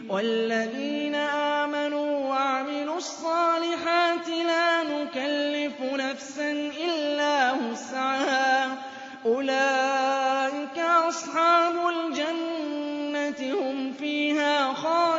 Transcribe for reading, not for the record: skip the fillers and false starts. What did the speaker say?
وَالَّذِينَ آمَنُوا وَعَمِلُوا الصَّالِحَاتِ لَا نُكَلِّفُ نَفْسًا إِلَّا وُسْعَهَا أُولَٰئِكَ أَصْحَابُ الْجَنَّةِ ۖ هُمْ فِيهَا خَالِدُونَ